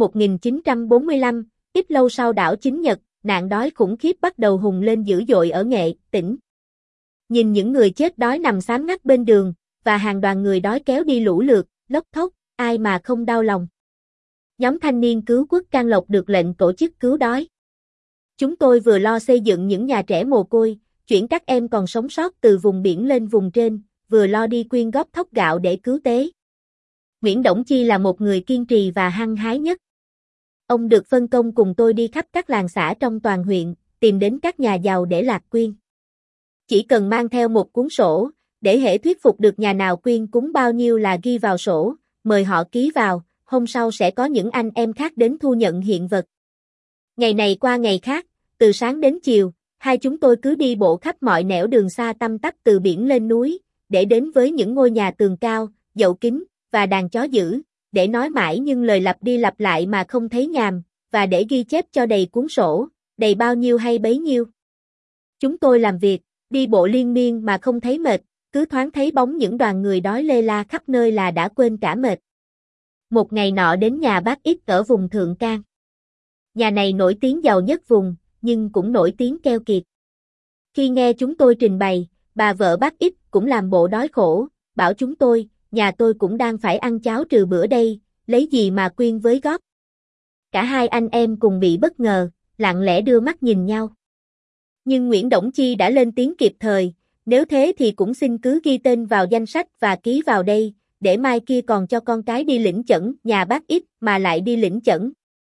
1945, ít lâu sau đảo Chính Nhật, nạn đói khủng khiếp bắt đầu hùng lên dữ dội ở Nghệ, tỉnh. Nhìn những người chết đói nằm xám ngắt bên đường, và hàng đoàn người đói kéo đi lũ lượt, lốc thốc, ai mà không đau lòng. Nhóm thanh niên cứu quốc Can Lộc được lệnh tổ chức cứu đói. Chúng tôi vừa lo xây dựng những nhà trẻ mồ côi, chuyển các em còn sống sót từ vùng biển lên vùng trên, vừa lo đi quyên góp thóc gạo để cứu tế. Nguyễn Đổng Chi là một người kiên trì và hăng hái nhất. Ông được phân công cùng tôi đi khắp các làng xã trong toàn huyện, tìm đến các nhà giàu để lạc quyên. Chỉ cần mang theo một cuốn sổ, để hễ thuyết phục được nhà nào quyên cúng bao nhiêu là ghi vào sổ, mời họ ký vào, hôm sau sẽ có những anh em khác đến thu nhận hiện vật. Ngày này qua ngày khác, từ sáng đến chiều, hai chúng tôi cứ đi bộ khắp mọi nẻo đường xa tăm tắp từ biển lên núi, để đến với những ngôi nhà tường cao, dậu kính, và đàn chó dữ, để nói mãi nhưng lời lặp đi lặp lại mà không thấy nhàm, và để ghi chép cho đầy cuốn sổ, đầy bao nhiêu hay bấy nhiêu. Chúng tôi làm việc, đi bộ liên miên mà không thấy mệt, cứ thoáng thấy bóng những đoàn người đói lê la khắp nơi là đã quên cả mệt. Một ngày nọ đến nhà bác Ít ở vùng Thượng Cang. Nhà này nổi tiếng giàu nhất vùng, nhưng cũng nổi tiếng keo kiệt. Khi nghe chúng tôi trình bày, bà vợ bác Ít cũng làm bộ đói khổ, bảo chúng tôi, nhà tôi cũng đang phải ăn cháo trừ bữa đây, lấy gì mà quyên với góp. Cả hai anh em cùng bị bất ngờ, lặng lẽ đưa mắt nhìn nhau. Nhưng Nguyễn Đổng Chi đã lên tiếng kịp thời, nếu thế thì cũng xin cứ ghi tên vào danh sách và ký vào đây, để mai kia còn cho con cái đi lĩnh chẩn, nhà bác ít mà lại đi lĩnh chẩn.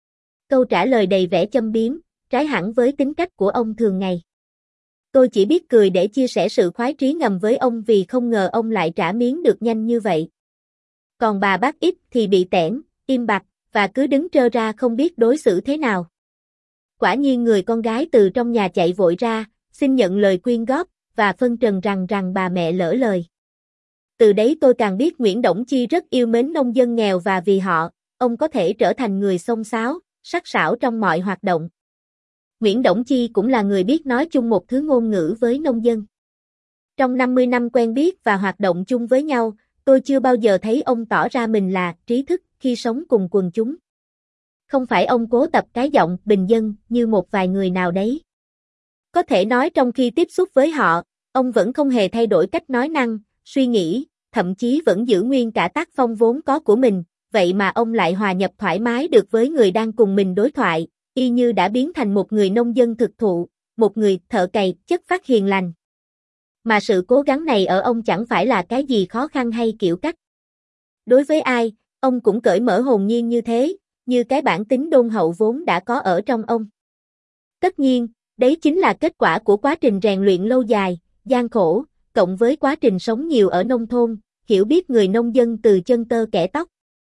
Câu trả lời đầy vẻ châm biếm, trái hẳn với tính cách của ông thường ngày. Tôi chỉ biết cười để chia sẻ sự khoái trí ngầm với ông vì không ngờ ông lại trả miếng được nhanh như vậy. Còn bà bác ít thì bị tẻn, im bặt, và cứ đứng trơ ra không biết đối xử thế nào. Quả nhiên người con gái từ trong nhà chạy vội ra, xin nhận lời quyên góp, và phân trần rằng bà mẹ lỡ lời. Từ đấy tôi càng biết Nguyễn Đổng Chi rất yêu mến nông dân nghèo và vì họ, ông có thể trở thành người xông xáo, sắc sảo trong mọi hoạt động. Nguyễn Đổng Chi cũng là người biết nói chung một thứ ngôn ngữ với nông dân. Trong 50 năm quen biết và hoạt động chung với nhau, tôi chưa bao giờ thấy ông tỏ ra mình là trí thức khi sống cùng quần chúng. Không phải ông cố tập cái giọng bình dân như một vài người nào đấy. Có thể nói trong khi tiếp xúc với họ, ông vẫn không hề thay đổi cách nói năng, suy nghĩ, thậm chí vẫn giữ nguyên cả tác phong vốn có của mình, vậy mà ông lại hòa nhập thoải mái được với người đang cùng mình đối thoại, y như đã biến thành một người nông dân thực thụ, một người thợ cày, chất phác hiền lành. Mà sự cố gắng này ở ông chẳng phải là cái gì khó khăn hay kiểu cách. Đối với ai, ông cũng cởi mở hồn nhiên như thế, như cái bản tính đôn hậu vốn đã có ở trong ông. Tất nhiên, đấy chính là kết quả của quá trình rèn luyện lâu dài, gian khổ, cộng với quá trình sống nhiều ở nông thôn, hiểu biết người nông dân từ chân tơ kẻ tóc.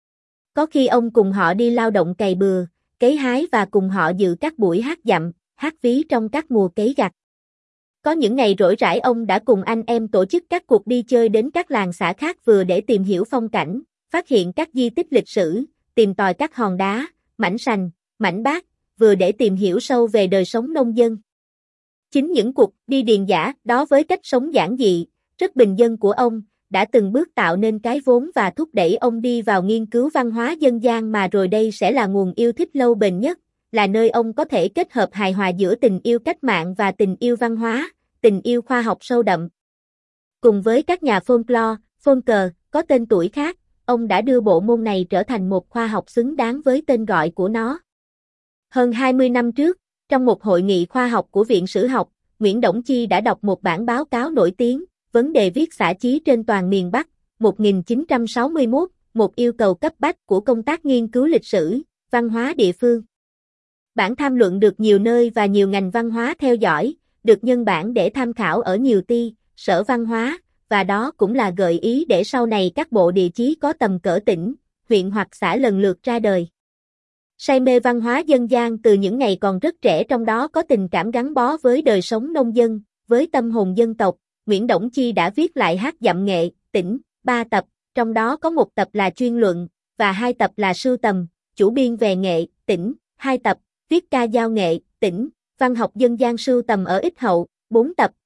Có khi ông cùng họ đi lao động cày bừa, cấy hái và cùng họ dự các buổi hát dặm, hát ví trong các mùa cấy gặt. Có những ngày rỗi rãi ông đã cùng anh em tổ chức các cuộc đi chơi đến các làng xã khác vừa để tìm hiểu phong cảnh, phát hiện các di tích lịch sử, tìm tòi các hòn đá, mảnh sành, mảnh bát, vừa để tìm hiểu sâu về đời sống nông dân. Chính những cuộc đi điền dã đó với cách sống giản dị, rất bình dân của ông, đã từng bước tạo nên cái vốn và thúc đẩy ông đi vào nghiên cứu văn hóa dân gian mà rồi đây sẽ là nguồn yêu thích lâu bền nhất, là nơi ông có thể kết hợp hài hòa giữa tình yêu cách mạng và tình yêu văn hóa, tình yêu khoa học sâu đậm. Cùng với các nhà folklore, folker, có tên tuổi khác, ông đã đưa bộ môn này trở thành một khoa học xứng đáng với tên gọi của nó. Hơn 20 năm trước, trong một hội nghị khoa học của Viện Sử học, Nguyễn Đổng Chi đã đọc một bản báo cáo nổi tiếng, vấn đề viết xã chí trên toàn miền Bắc, 1961, một yêu cầu cấp bách của công tác nghiên cứu lịch sử, văn hóa địa phương. Bản tham luận được nhiều nơi và nhiều ngành văn hóa theo dõi, được nhân bản để tham khảo ở nhiều ty, sở văn hóa, và đó cũng là gợi ý để sau này các bộ địa chí có tầm cỡ tỉnh, huyện hoặc xã lần lượt ra đời. Say mê văn hóa dân gian từ những ngày còn rất trẻ, trong đó có tình cảm gắn bó với đời sống nông dân, với tâm hồn dân tộc, Nguyễn Đổng Chi đã viết lại Hát dặm nghệ, tỉnh, 3 tập, trong đó có một tập là chuyên luận, và 2 tập là sưu tầm, chủ biên về nghệ, tỉnh, 2 tập, viết ca dao nghệ, tỉnh, văn học dân gian sưu tầm ở Ích Hậu, 4 tập,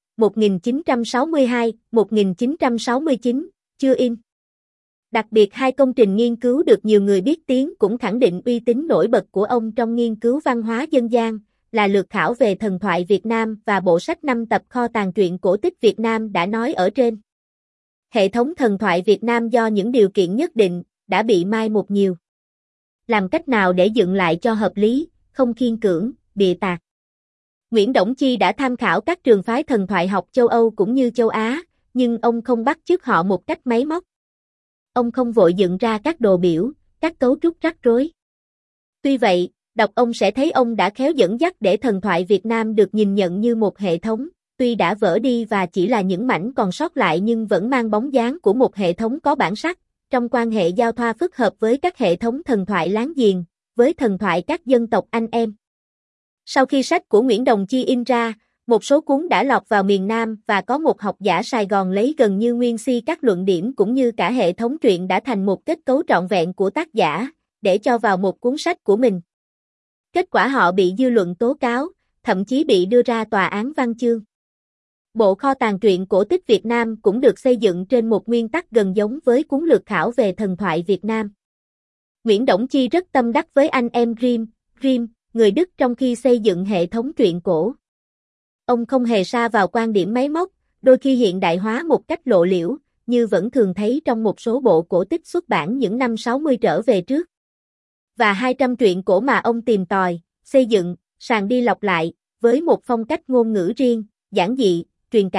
1962-1969, chưa in. Đặc biệt 2 công trình nghiên cứu được nhiều người biết tiếng cũng khẳng định uy tín nổi bật của ông trong nghiên cứu văn hóa dân gian, là lược khảo về thần thoại Việt Nam và bộ sách 5 tập kho tàng truyện cổ tích Việt Nam đã nói ở trên. Hệ thống thần thoại Việt Nam do những điều kiện nhất định, đã bị mai một nhiều. Làm cách nào để dựng lại cho hợp lý, không khiên cưỡng, bịa tạc? Nguyễn Đổng Chi đã tham khảo các trường phái thần thoại học châu Âu cũng như châu Á, nhưng ông không bắt chước họ một cách máy móc. Ông không vội dựng ra các đồ biểu, các cấu trúc rắc rối. Tuy vậy, đọc ông sẽ thấy ông đã khéo dẫn dắt để thần thoại Việt Nam được nhìn nhận như một hệ thống, tuy đã vỡ đi và chỉ là những mảnh còn sót lại nhưng vẫn mang bóng dáng của một hệ thống có bản sắc, trong quan hệ giao thoa phức hợp với các hệ thống thần thoại láng giềng, với thần thoại các dân tộc anh em. Sau khi sách của Nguyễn Đổng Chi in ra, một số cuốn đã lọt vào miền Nam và có một học giả Sài Gòn lấy gần như nguyên si các luận điểm cũng như cả hệ thống truyện đã thành một kết cấu trọn vẹn của tác giả, để cho vào một cuốn sách của mình. Kết quả họ bị dư luận tố cáo, thậm chí bị đưa ra tòa án văn chương. Bộ kho tàng truyện cổ tích Việt Nam cũng được xây dựng trên một nguyên tắc gần giống với cuốn lược khảo về thần thoại Việt Nam. Nguyễn Đổng Chi rất tâm đắc với anh em Grimm, người Đức trong khi xây dựng hệ thống truyện cổ. Ông không hề sa vào quan điểm máy móc, đôi khi hiện đại hóa một cách lộ liễu, như vẫn thường thấy trong một số bộ cổ tích xuất bản những năm 60 trở về trước. Và 200 truyện cổ mà ông tìm tòi, xây dựng, sàng đi lọc lại, với một phong cách ngôn ngữ riêng, giản dị, truyền cảm,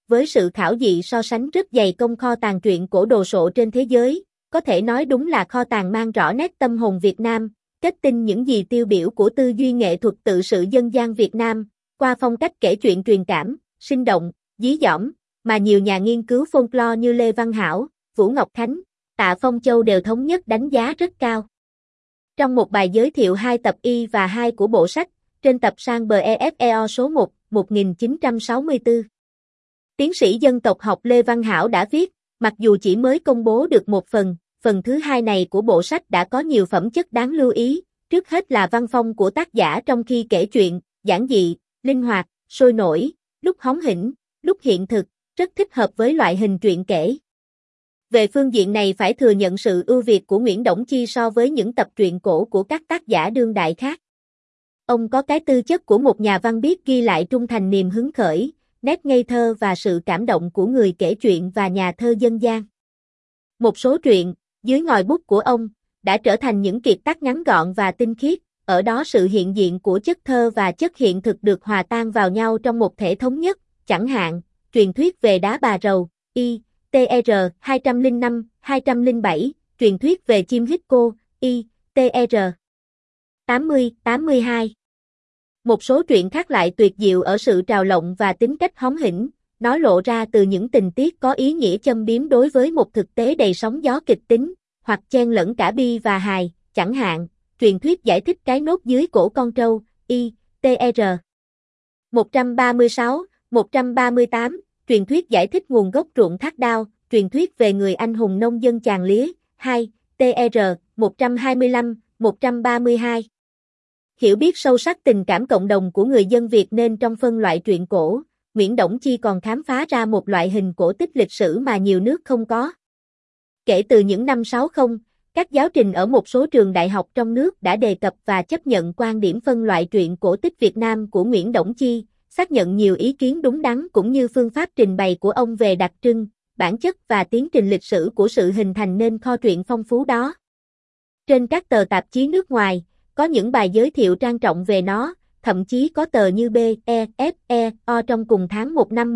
với sự khảo dị so sánh rất dày công kho tàng truyện cổ đồ sộ trên thế giới, có thể nói đúng là kho tàng mang rõ nét tâm hồn Việt Nam, kết tinh những gì tiêu biểu của tư duy nghệ thuật tự sự dân gian Việt Nam, qua phong cách kể chuyện truyền cảm, sinh động, dí dỏm, mà nhiều nhà nghiên cứu folklore như Lê Văn Hảo, Vũ Ngọc Khánh, Tạ Phong Châu đều thống nhất đánh giá rất cao. Trong một bài giới thiệu 2 tập Y và 2 của bộ sách, trên tập sang BEFEO số 1, 1964, tiến sĩ dân tộc học Lê Văn Hảo đã viết, mặc dù chỉ mới công bố được một phần thứ 2 này của bộ sách đã có nhiều phẩm chất đáng lưu ý, trước hết là văn phong của tác giả trong khi kể chuyện, giản dị, linh hoạt, sôi nổi, lúc hóm hỉnh, lúc hiện thực, rất thích hợp với loại hình truyện kể. Về phương diện này phải thừa nhận sự ưu việt của Nguyễn Đổng Chi so với những tập truyện cổ của các tác giả đương đại khác. Ông có cái tư chất của một nhà văn biết ghi lại trung thành niềm hứng khởi, nét ngây thơ và sự cảm động của người kể chuyện và nhà thơ dân gian. Một số truyện, dưới ngòi bút của ông, đã trở thành những kiệt tác ngắn gọn và tinh khiết, ở đó sự hiện diện của chất thơ và chất hiện thực được hòa tan vào nhau trong một thể thống nhất, chẳng hạn, truyền thuyết về đá bà rầu, ITR 205, 207, truyền thuyết về chim hít-cô, ITR 80, 82. Một số truyện khác lại tuyệt diệu ở sự trào lộng và tính cách hóm hỉnh, nó lộ ra từ những tình tiết có ý nghĩa châm biếm đối với một thực tế đầy sóng gió kịch tính, hoặc chen lẫn cả bi và hài, chẳng hạn, truyền thuyết giải thích cái nốt dưới cổ con trâu, ITR 136, 138, truyền thuyết giải thích nguồn gốc ruộng thác đao, truyền thuyết về người anh hùng nông dân chàng lía, 2, TR 125, 132. Hiểu biết sâu sắc tình cảm cộng đồng của người dân Việt nên trong phân loại truyện cổ, Nguyễn Đổng Chi còn khám phá ra một loại hình cổ tích lịch sử mà nhiều nước không có. Kể từ những năm 60, các giáo trình ở một số trường đại học trong nước đã đề cập và chấp nhận quan điểm phân loại truyện cổ tích Việt Nam của Nguyễn Đổng Chi, xác nhận nhiều ý kiến đúng đắn cũng như phương pháp trình bày của ông về đặc trưng, bản chất và tiến trình lịch sử của sự hình thành nên kho truyện phong phú đó. Trên các tờ tạp chí nước ngoài, có những bài giới thiệu trang trọng về nó, thậm chí có tờ như BEFEO trong cùng tháng 1 năm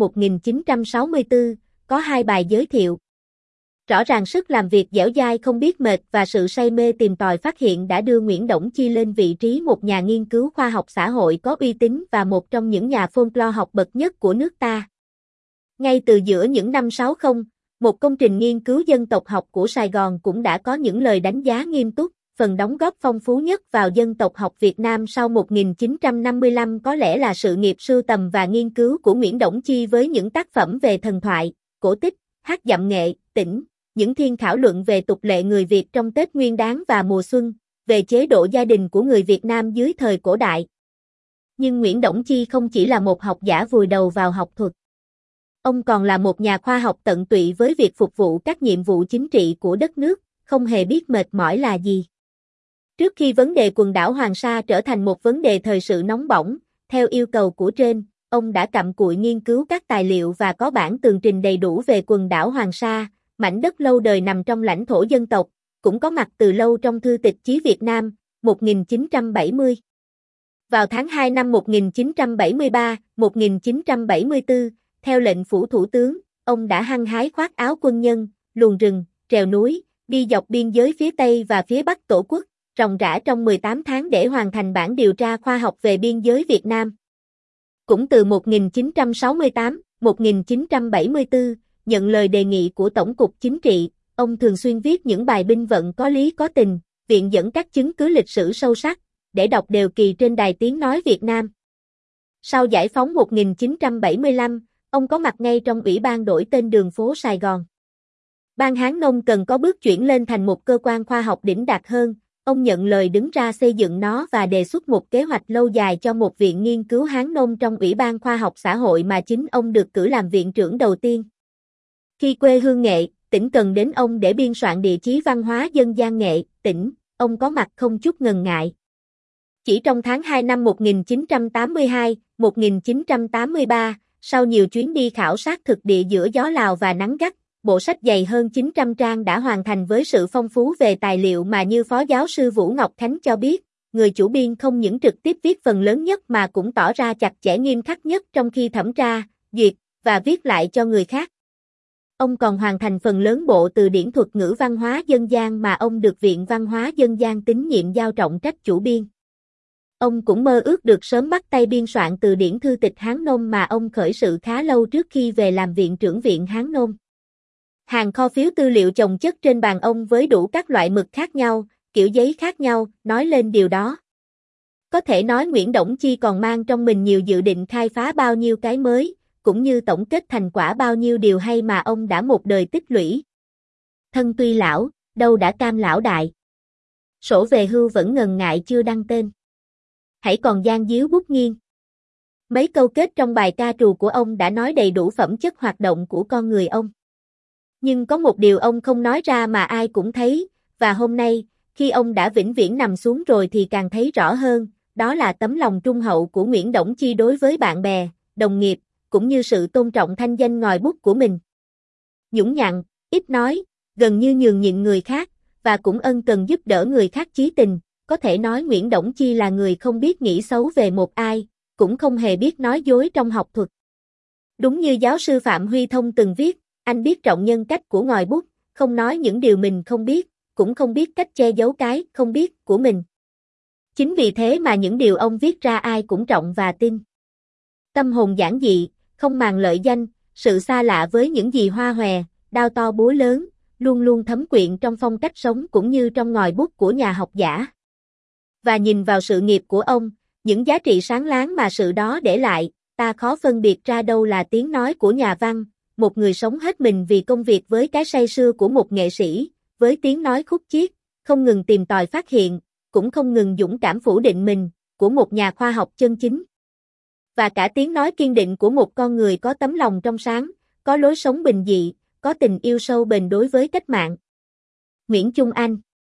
1964, có 2 bài giới thiệu. Rõ ràng sức làm việc dẻo dai không biết mệt và sự say mê tìm tòi phát hiện đã đưa Nguyễn Đổng Chi lên vị trí một nhà nghiên cứu khoa học xã hội có uy tín và một trong những nhà folklore học bậc nhất của nước ta. Ngay từ giữa những năm 60, một công trình nghiên cứu dân tộc học của Sài Gòn cũng đã có những lời đánh giá nghiêm túc, phần đóng góp phong phú nhất vào dân tộc học Việt Nam sau 1955 có lẽ là sự nghiệp sưu tầm và nghiên cứu của Nguyễn Đổng Chi với những tác phẩm về thần thoại, cổ tích, hát dặm nghệ, tĩnh, những thiên khảo luận về tục lệ người Việt trong Tết Nguyên Đán và mùa xuân, về chế độ gia đình của người Việt Nam dưới thời cổ đại. Nhưng Nguyễn Đổng Chi không chỉ là một học giả vùi đầu vào học thuật. Ông còn là một nhà khoa học tận tụy với việc phục vụ các nhiệm vụ chính trị của đất nước, không hề biết mệt mỏi là gì. Trước khi vấn đề quần đảo Hoàng Sa trở thành một vấn đề thời sự nóng bỏng, theo yêu cầu của trên, ông đã cặm cụi nghiên cứu các tài liệu và có bản tường trình đầy đủ về quần đảo Hoàng Sa, mảnh đất lâu đời nằm trong lãnh thổ dân tộc, cũng có mặt từ lâu trong Thư tịch Chí Việt Nam, 1970. Vào tháng 2 năm 1973, 1974, theo lệnh phủ thủ tướng, ông đã hăng hái khoác áo quân nhân, luồn rừng, trèo núi, đi dọc biên giới phía Tây và phía Bắc Tổ quốc, ròng rã trong 18 tháng để hoàn thành bản điều tra khoa học về biên giới Việt Nam. Cũng từ 1968, 1974, nhận lời đề nghị của Tổng cục Chính trị, ông thường xuyên viết những bài binh vận có lý có tình, viện dẫn các chứng cứ lịch sử sâu sắc, để đọc đều kỳ trên đài tiếng nói Việt Nam. Sau giải phóng 1975, ông có mặt ngay trong Ủy ban đổi tên đường phố Sài Gòn. Ban Hán Nông cần có bước chuyển lên thành một cơ quan khoa học đỉnh đạt hơn, ông nhận lời đứng ra xây dựng nó và đề xuất một kế hoạch lâu dài cho một viện nghiên cứu Hán Nông trong Ủy ban Khoa học Xã hội mà chính ông được cử làm viện trưởng đầu tiên. Khi quê hương Nghệ, tỉnh cần đến ông để biên soạn địa chí văn hóa dân gian Nghệ, tỉnh, ông có mặt không chút ngần ngại. Chỉ trong tháng 2 năm 1982, 1983, sau nhiều chuyến đi khảo sát thực địa giữa gió Lào và nắng gắt, bộ sách dày hơn 900 trang đã hoàn thành với sự phong phú về tài liệu mà như Phó Giáo sư Vũ Ngọc Khánh cho biết, người chủ biên không những trực tiếp viết phần lớn nhất mà cũng tỏ ra chặt chẽ nghiêm khắc nhất trong khi thẩm tra, duyệt, và viết lại cho người khác. Ông còn hoàn thành phần lớn bộ từ điển thuật ngữ văn hóa dân gian mà ông được Viện Văn hóa Dân gian tín nhiệm giao trọng trách chủ biên. Ông cũng mơ ước được sớm bắt tay biên soạn từ điển thư tịch Hán Nôm mà ông khởi sự khá lâu trước khi về làm viện trưởng Viện Hán Nôm. Hàng kho phiếu tư liệu chồng chất trên bàn ông với đủ các loại mực khác nhau, kiểu giấy khác nhau, nói lên điều đó. Có thể nói Nguyễn Đổng Chi còn mang trong mình nhiều dự định khai phá bao nhiêu cái mới, cũng như tổng kết thành quả bao nhiêu điều hay mà ông đã một đời tích lũy. Thân tuy lão, đâu đã cam lão đại. Sổ về hưu vẫn ngần ngại chưa đăng tên. Hãy còn gian díu bút nghiêng. Mấy câu kết trong bài ca trù của ông đã nói đầy đủ phẩm chất hoạt động của con người ông. Nhưng có một điều ông không nói ra mà ai cũng thấy, và hôm nay, khi ông đã vĩnh viễn nằm xuống rồi thì càng thấy rõ hơn, đó là tấm lòng trung hậu của Nguyễn Đổng Chi đối với bạn bè, đồng nghiệp, cũng như sự tôn trọng thanh danh ngòi bút của mình. Nhũng nhặn, ít nói, gần như nhường nhịn người khác, và cũng ân cần giúp đỡ người khác chí tình, có thể nói Nguyễn Đổng Chi là người không biết nghĩ xấu về một ai, cũng không hề biết nói dối trong học thuật. Đúng như giáo sư Phạm Huy Thông từng viết, anh biết trọng nhân cách của ngòi bút, không nói những điều mình không biết, cũng không biết cách che giấu cái không biết của mình. Chính vì thế mà những điều ông viết ra ai cũng trọng và tin. Tâm hồn giản dị, không màng lợi danh, sự xa lạ với những gì hoa hòe, đao to búa lớn, luôn luôn thấm quyện trong phong cách sống cũng như trong ngòi bút của nhà học giả. Và nhìn vào sự nghiệp của ông, những giá trị sáng láng mà sự đó để lại, ta khó phân biệt ra đâu là tiếng nói của nhà văn, một người sống hết mình vì công việc với cái say sưa của một nghệ sĩ, với tiếng nói khúc chiết, không ngừng tìm tòi phát hiện, cũng không ngừng dũng cảm phủ định mình, của một nhà khoa học chân chính. Và cả tiếng nói kiên định của một con người có tấm lòng trong sáng, có lối sống bình dị, có tình yêu sâu bền đối với cách mạng. Nguyễn Chung Anh